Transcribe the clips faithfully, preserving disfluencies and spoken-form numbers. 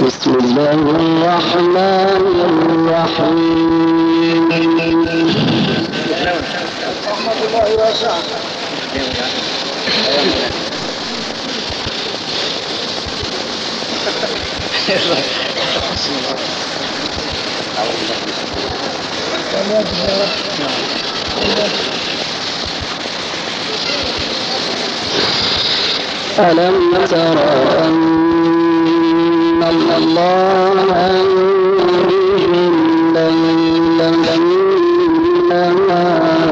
بسم الله الرحمن الرحيم. رحمة الله واسعة. ألم تر أن الله يولج الليل في النهار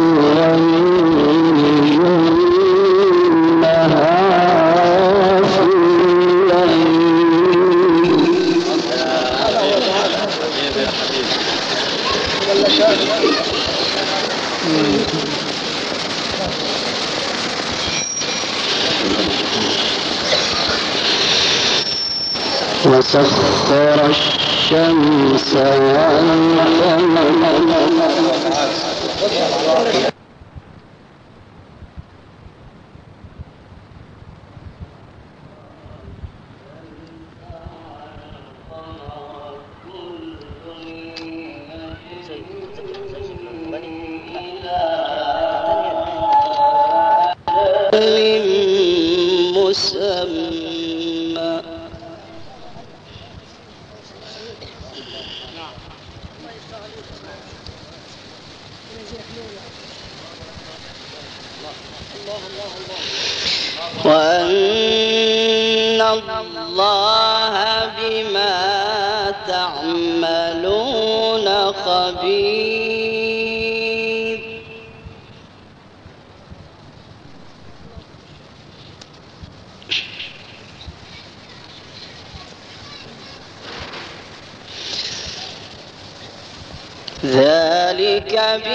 ويولج النهار في الليل وسخر الشمس والقمر مسمى. وأن الله بما تعملون خبير. ذلك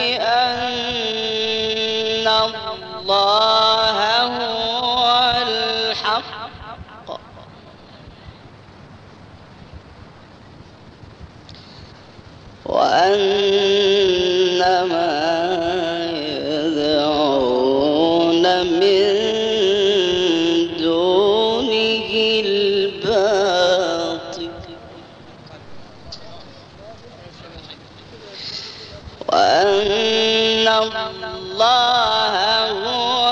بأن الله هو الحق وأن ما يدعون من دونه الباطل وأن الله هو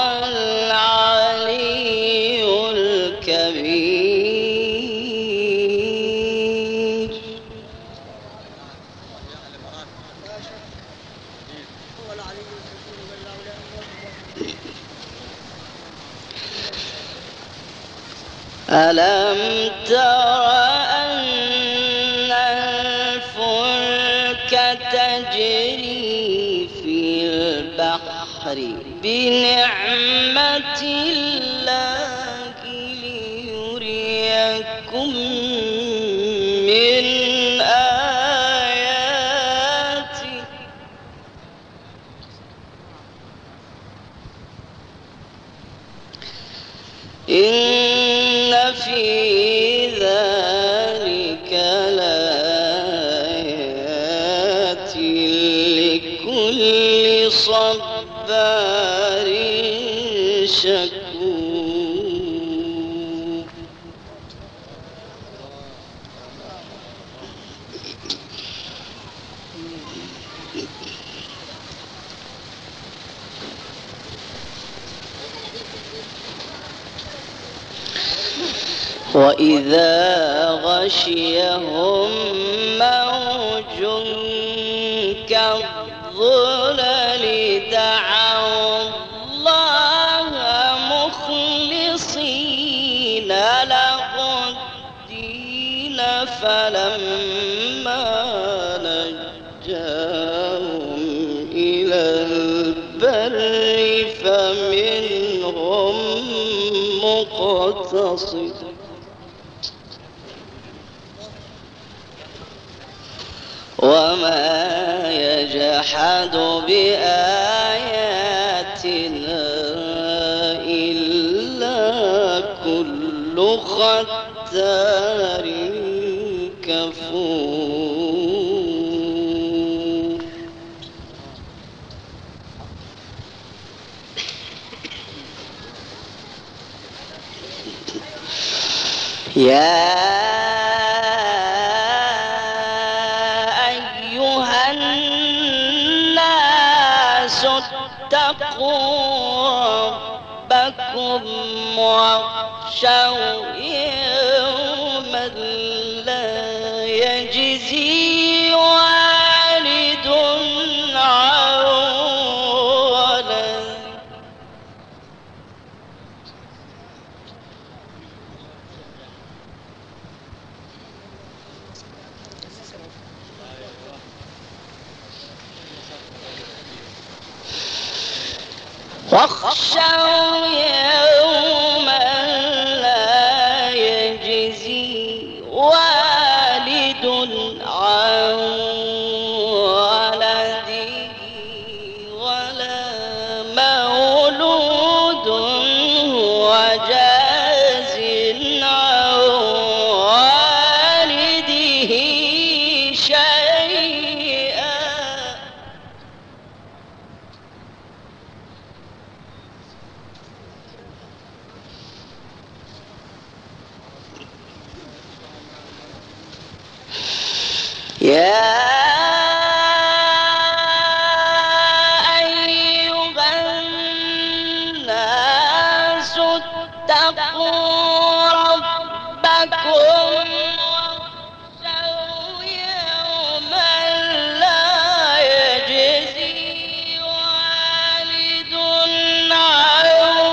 العلي الكبير. ألم تر أن الفلك تجري في البحر بنعمة الله ليريكم من آياته إن في ذلك لآيات لكل صبار شكور. وإذا غشيهم موج كالظلل دعوا الله مخلصين له الدين فلما نجاهم إلى البر فمنهم مقتصد وما يجحد بآياتنا إلا كل ختار كفور. يا واتقوا ربكم واخشوا يوما لا يجزي والد عن ولد واخشوا يوما لا يجزي والد عن ولده ولا مولود هو جاز عن والده شيئا يا أيها الناس اتقوا ربكم واخشوا يوما لا يجزي والد عن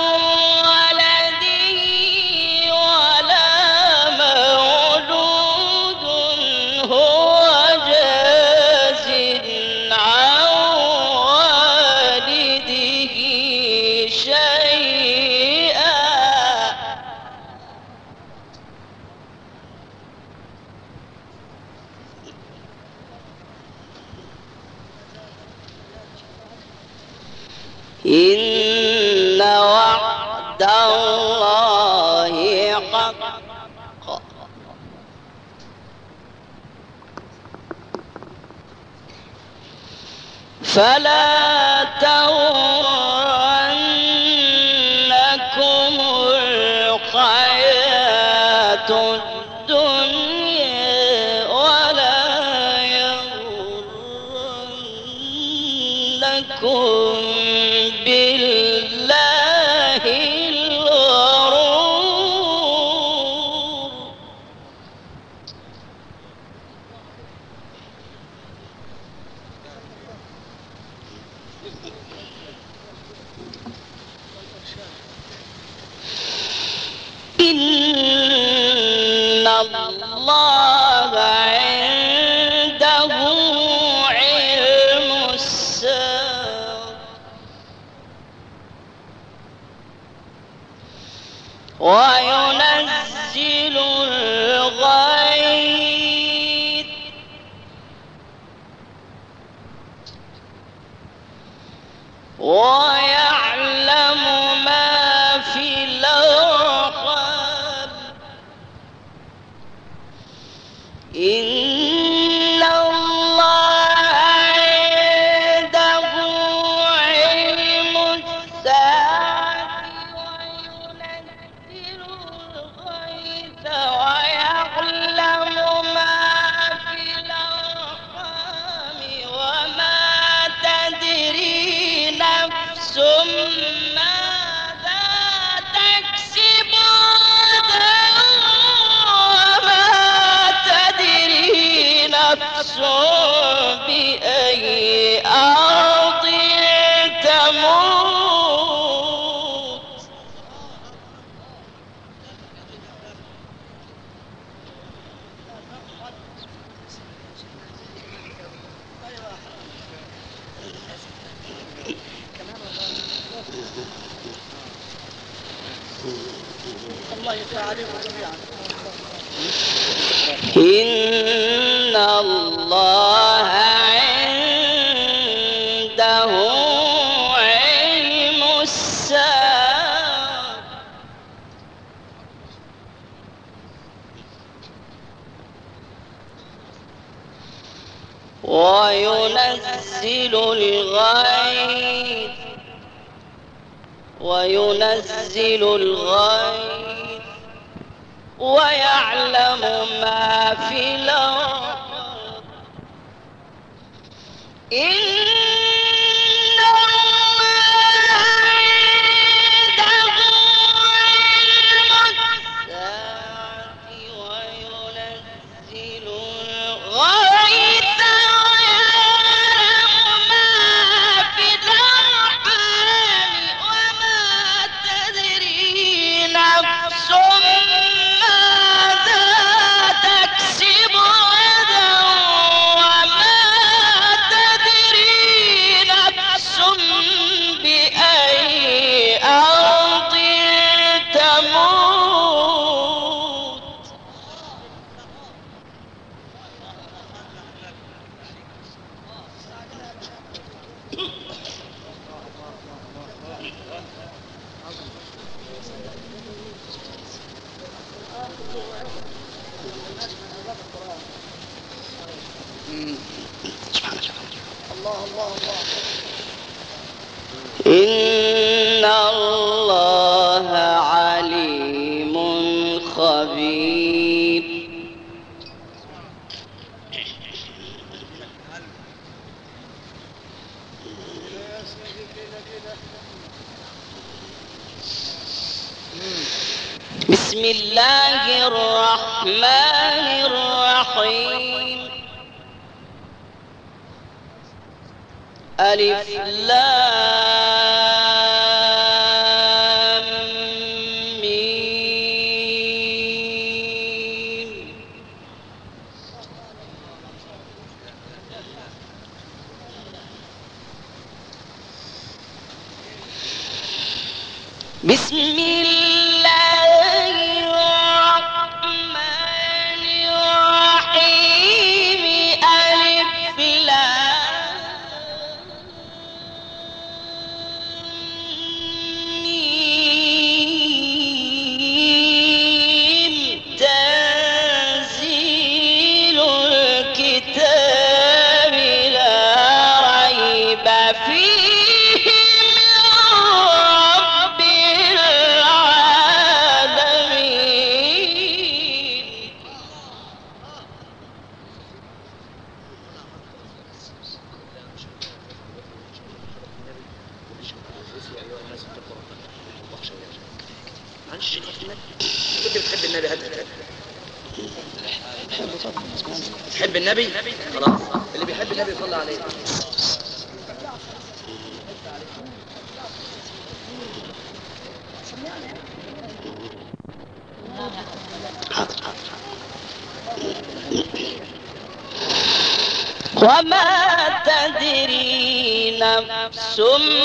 ولده ولا مولود هو جاز عن والده شيئا إن وعد الله حق فلا تغرنكم الحياة الدنيا ولا يغرنكم بالله الغرور إن الله عنده علم الساعة وينزل الغيث ويعلم ما في الأرحام إن الله عنده علم الساعة وينزل الغيث ويعلم ما في الأرحام وما تدري نفس ماذا تكسب غدا وما تدري نفس بأي أرض تموت الله يفتح عليكم جميعا. إن الله عنده علم الساعة وينزل الغيث وينزل الغيث ويعلم ما في الأرض إن الله سبحان الله. الله الله الله. إن الله عليم خبير. بسم الله الرحمن الرحيم. ألف لام ميم. بسم الله الرحمن الرحيم. ألف لام ميم. تنزيل الكتاب لا ريب فيه من رب العالمين. معلش كنت بتحب النبي هات تحب النبي خلاص اللي بيحب النبي يصلي عليه. وما تدري نفس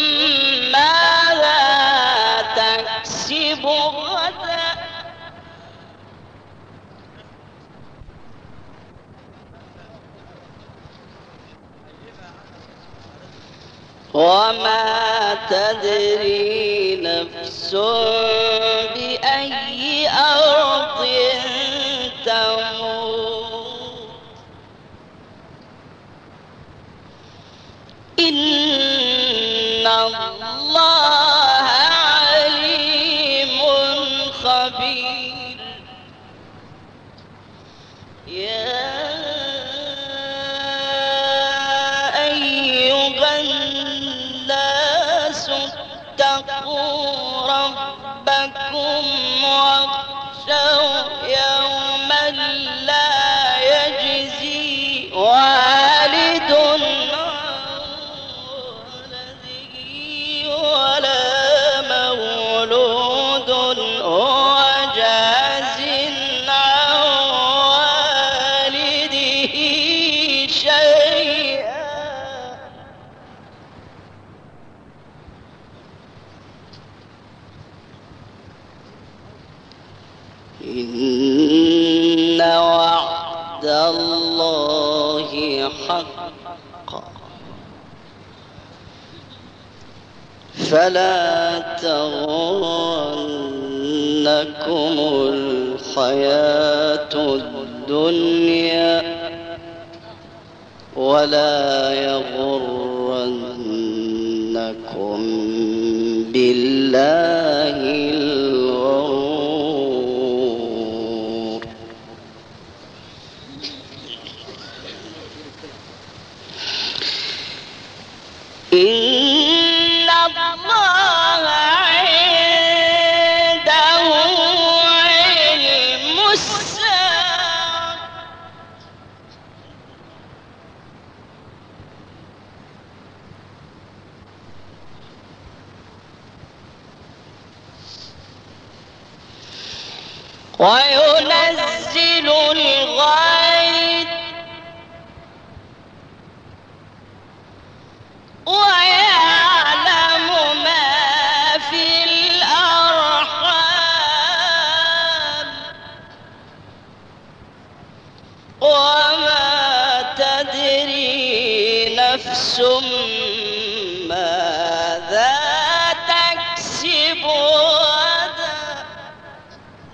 ماذا تكسب غدا. وما تدري نفس بأي أرض تموت. إن الله عليم خبير. يا أيها الناس اتقوا ربكم واخشوا يوما لا يجزي والد ولا مولود هو جاز عن والده شيئا. إن وعد الله حق فلا تغرنكم الحياة الدنيا ولا يغرنكم بالله الغرور. إن الله عنده علم الساعة وينزل الغيث ويعلم ما في الأرحام وما تدري نفس ماذا تكسب غدا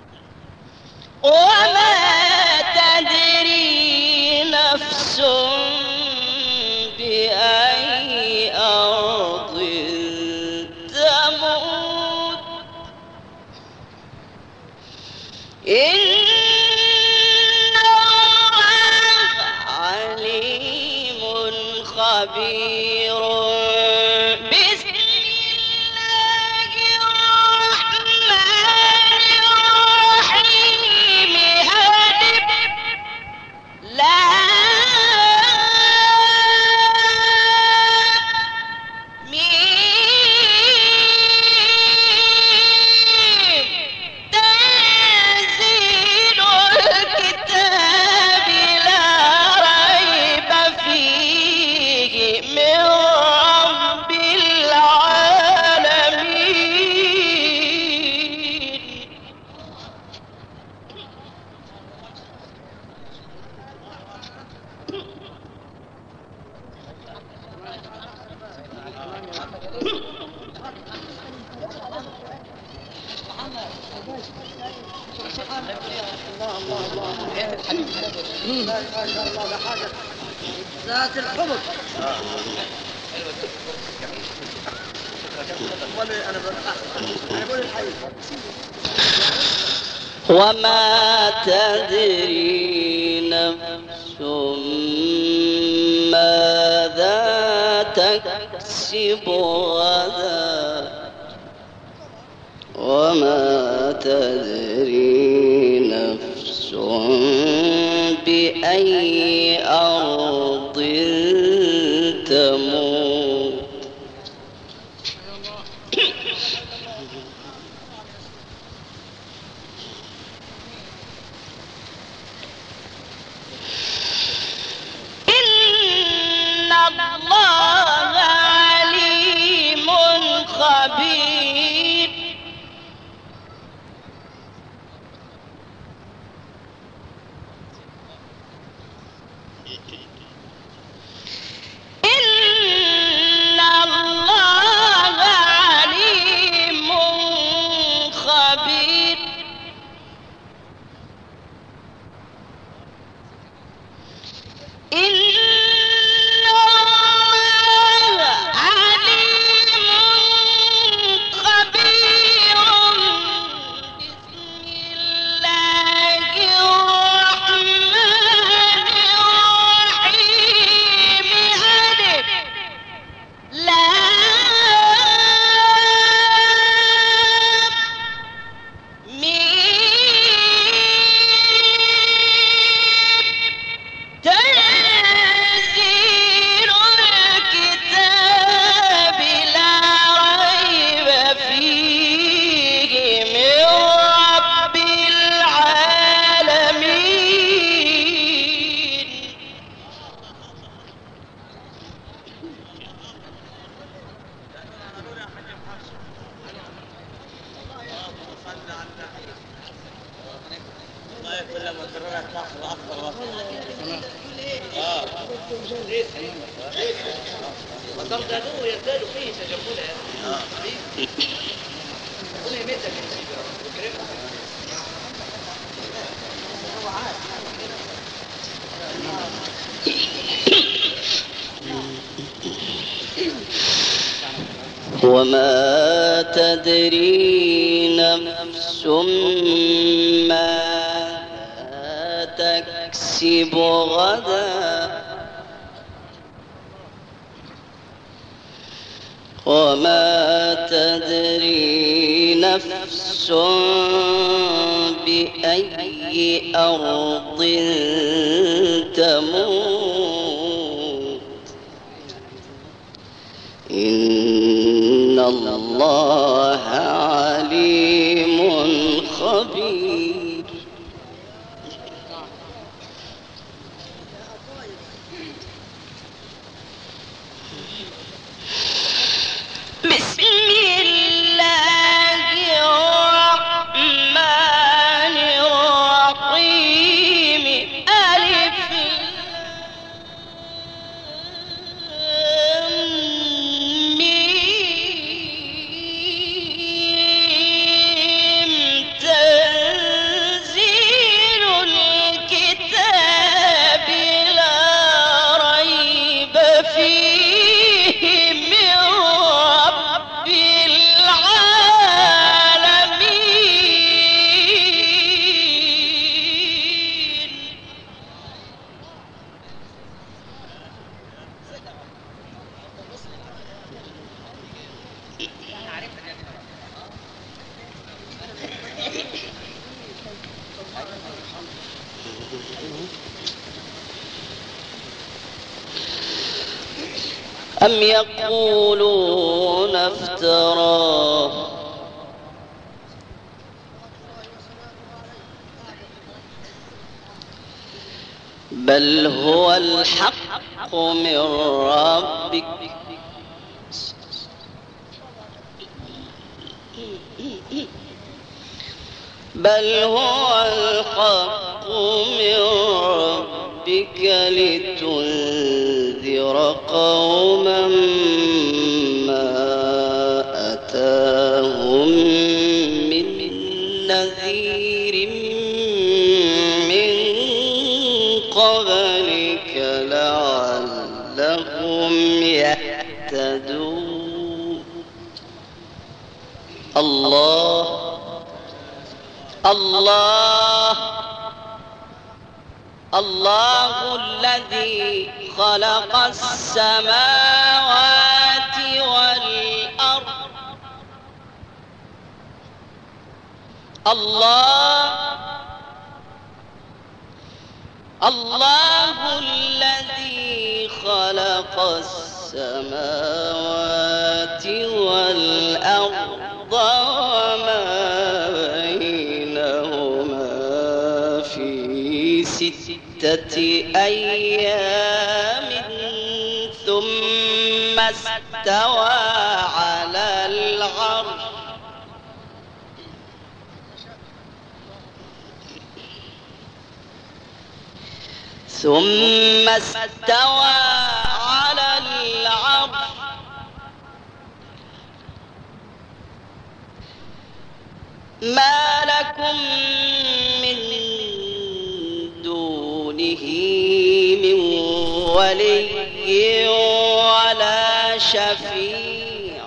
وما تدري نفس خبير بسم الله الرحمن الرحيم هادب لا ذات الحمص. أنا بقول الحي. وما تدري نفس ماذا تكسب غدا وما تدري نفس بأي أرض تموت إن الله عليم خبير إن الله عليم خبير إن الله عليم خبير بسم الله الرحمن الرحيم هادب لا تنزيل الكتاب لا ريب فيه من رب العالمين كل ما كررت تاخذ اكثر وقت. وترددوه يزداد فيه تجملا. وما تدري نفس ماذا تكسب غدا وما تدري نفس بأي أرض تموت إن الله عليم خبير بسم الله الرحمن الرحيم ألف أم يقولون افتراه بل هو الحق من ربك بل هو الحق من ربك لتنذر قوما ما أتاهم من نذير من قبلك لعلهم يهتدون. الله الله الله الذي خلق السماوات والأرض الله الله الذي خلق السماوات والأرض وما بينهما في ستة أيام ثم استوى على العرش ثم استوى على العرش ما لكم من دونه من ولي ولا شفيع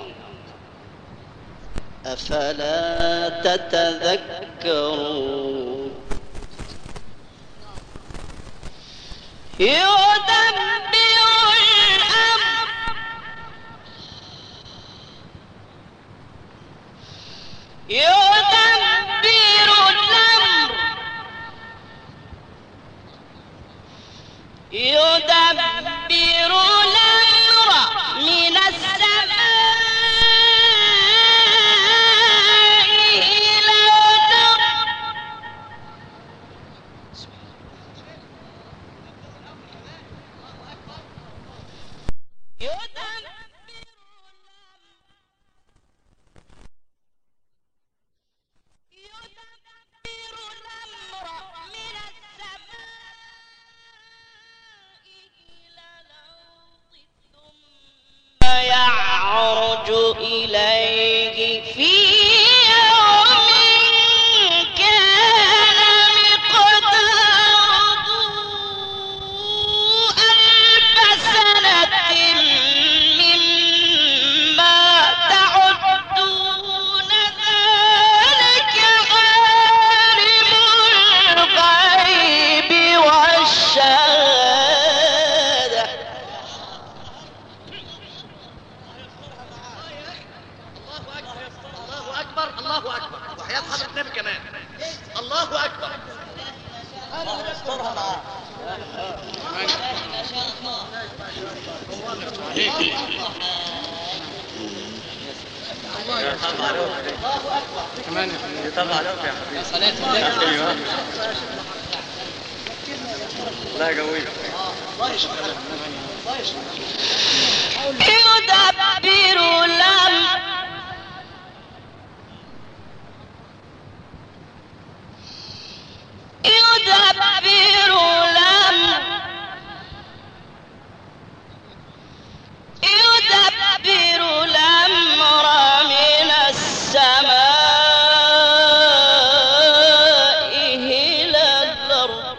أفلا تتذكرون. يدبر الأمر يدبر الأمر يدبر الأمر من السماء إلى الأرض يعرج إليه في يوم كان مقداره ألف سنة مما تعدون ذلك عالم الغيب والشهادة. الله أكبر وحياة حضرة النبي كمان الله أكبر. كمان يطلع عليك يا حبيبي صلاة ايوه الله يقويك الله يشفيك الله يشفيك. يدبر الأمر يدبر الأمر يدبر الأمر من السماء إلى الأرض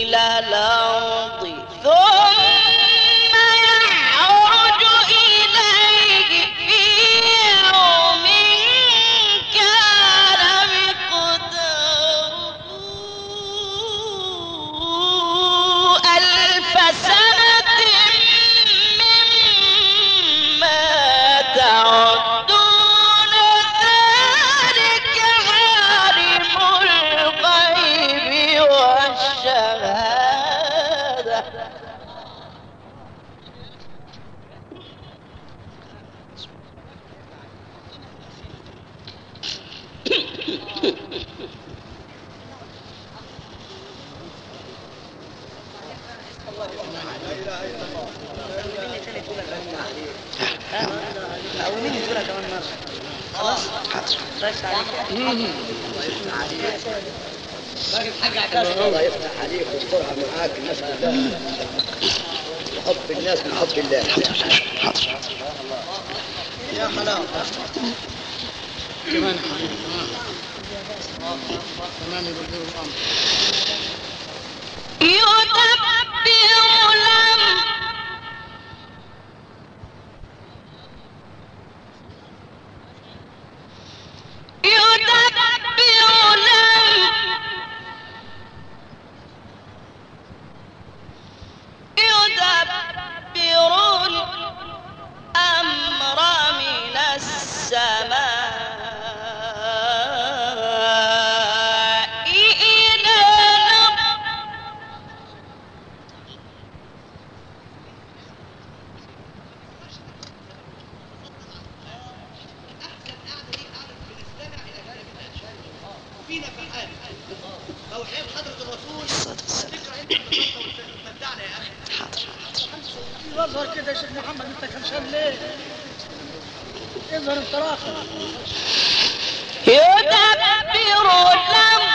إلى الأرض ثم يعرج إليه في يوم كان مقداره ألف سنة مما تعدون ذلك عالم الغيب والشهادة أولين سورة كمان مرة. خلاص؟ بس عليك. الله يفتح عليك ويسترها معاك الناس كلها وحب الناس من حب الله. يا حلاوة. كمان كمان يبدلوا الأمر. يدبر الأمر يدبر الأمر يدبر الأمر من السماء إلى الأرض فينا فرحان توحيد حضرة الرسول ذكرى انت تمتعنا يا اخي. يظهر كده يا شيخ محمد أنت خمسان ليه؟ يظهر التراخي. يدبر الأمر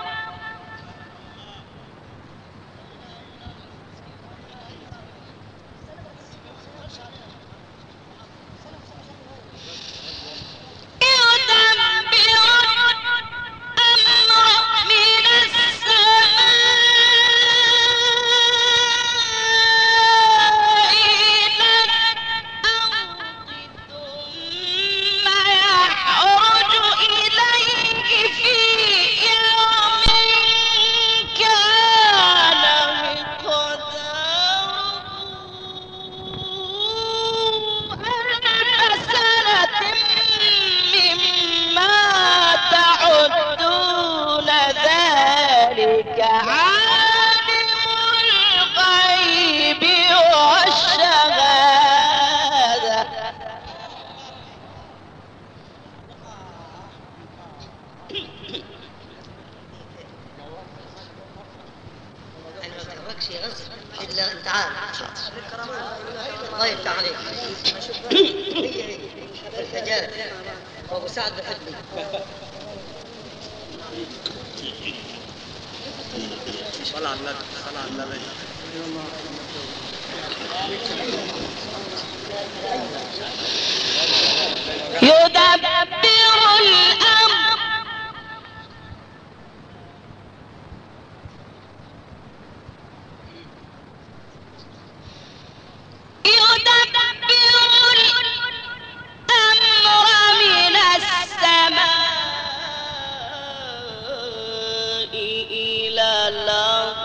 عالم الغيب والشهادة أنا ما بتحركش غصب إلا أنت عارف. الله يفتح عليك. هي هي الحجاج وأبو سعد بحبني. صلى على النبي صلى على النبي. يدبر الأمر يدبر الأمر من السماء إلى الأرض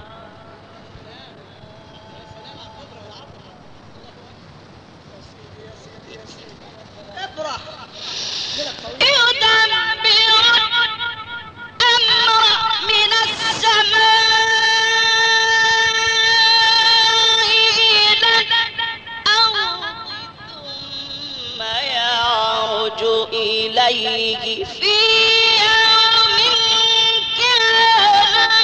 افرح. يدبر الأمر من السماء إلى الأرض ثم يعرج إليه في يوم كان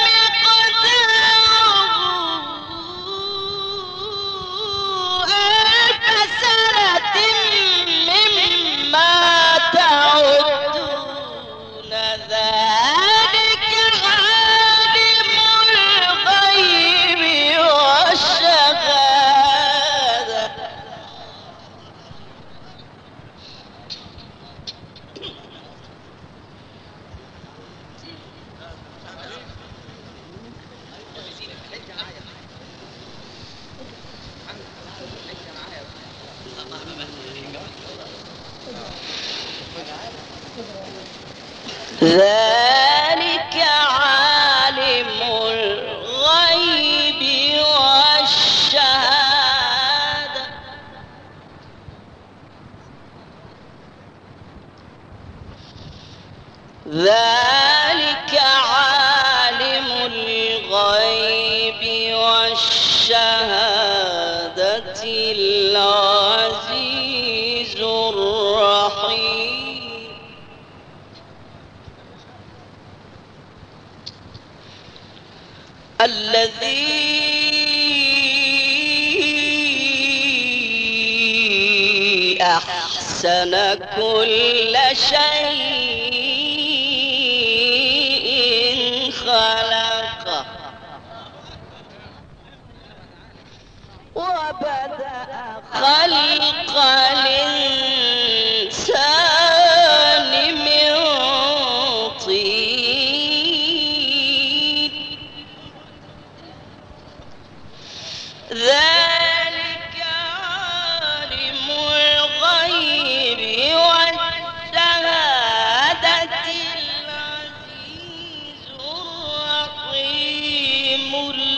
مقداره ألف سنة مما تعدون ذلك عالم الغيب والشهادة ذلك عالم الغيب والشهادة ذلك عالم الغيب والشهادة العزيز الرحيم الذي أحسن كل شيء خلقه وبدأ خلق الإنسان من طين ذلك عالم الغيب والشهادة العزيز الرحيم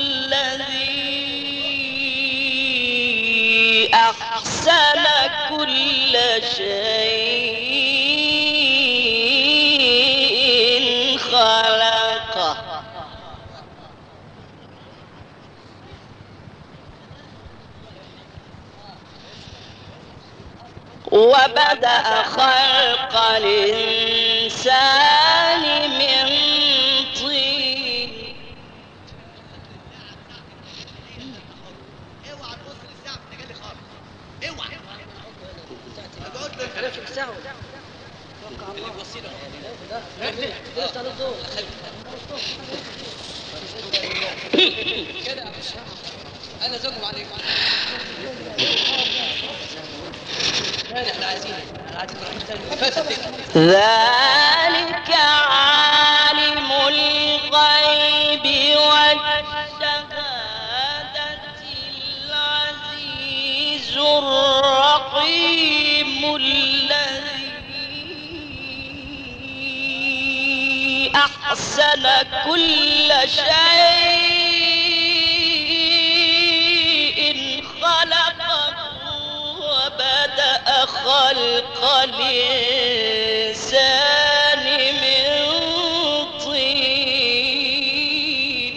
الذي أحسن كل شيء خلقه وبدأ خلق الإنسان من طين اوعى تبص للساعه في جالي خالص اوعى بقول له عرفت الساعة اللي بصينا لسه على الضوء كده انا زوجهم عليك احنا عايزين احنا عايزين نروح تاني ذلك عالم الغيب والشهادة العزيز الرحيم الذي أحسن كل شيء خلقه وبدأ خلق الإنسان من طين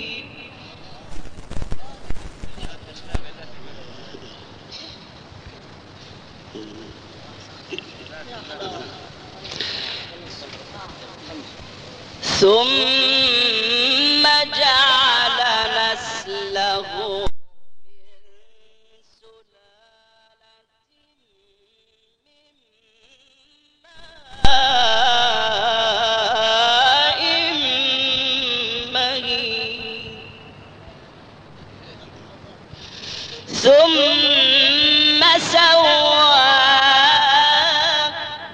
ثم جعل نسله ثم سواه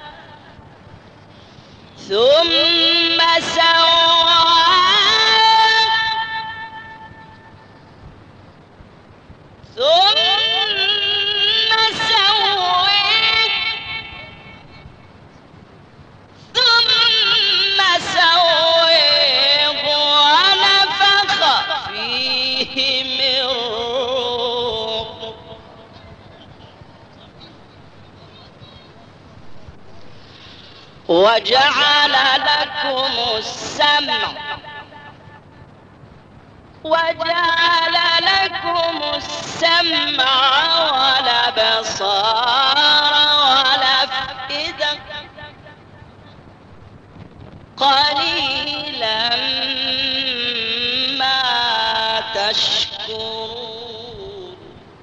ثم سواه ثم سويه ثم سويه ونفخ فيه من روحه وجعل لكم السمع وجعل لكم السمع والأبصار والأفئدة قليلا ما تشكرون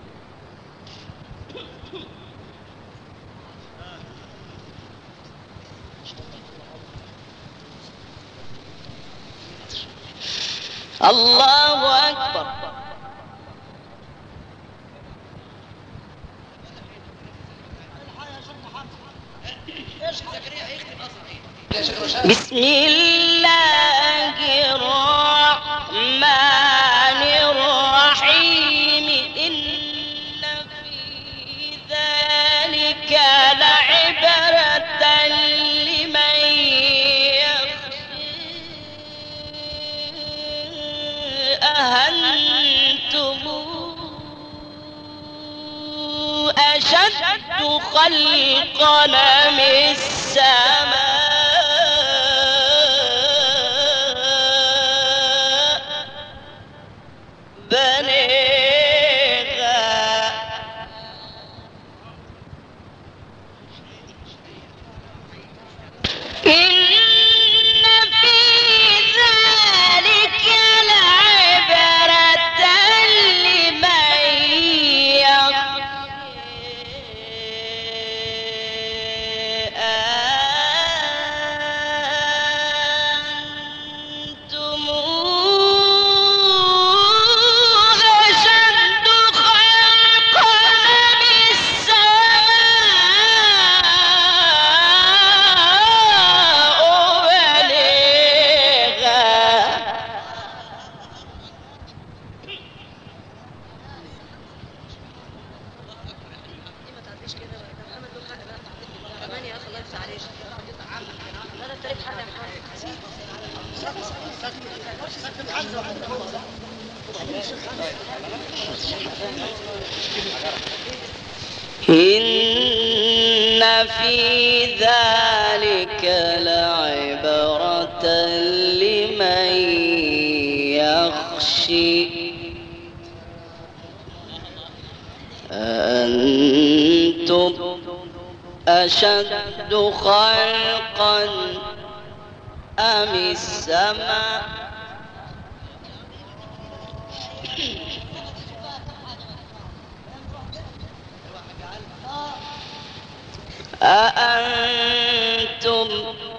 الله أكبر. بسم الله الرحمن الرحيم إن في ذلك لعبرة لمن يخشى أأنتم أشد خلقا من السماء بنيها إن في ذلك لعبرة لمن يخشى أنتم أشد خلقا من السماء بنيها إن في ذلك لعبرة لمن يخشي أأنتم أشد خلقا أم السماء أأنتم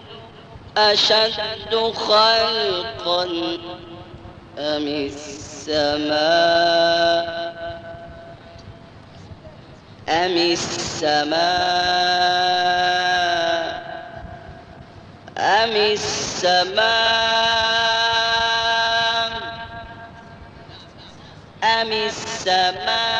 أشد خلقا أم السماء أم السماء أم السماء أم السماء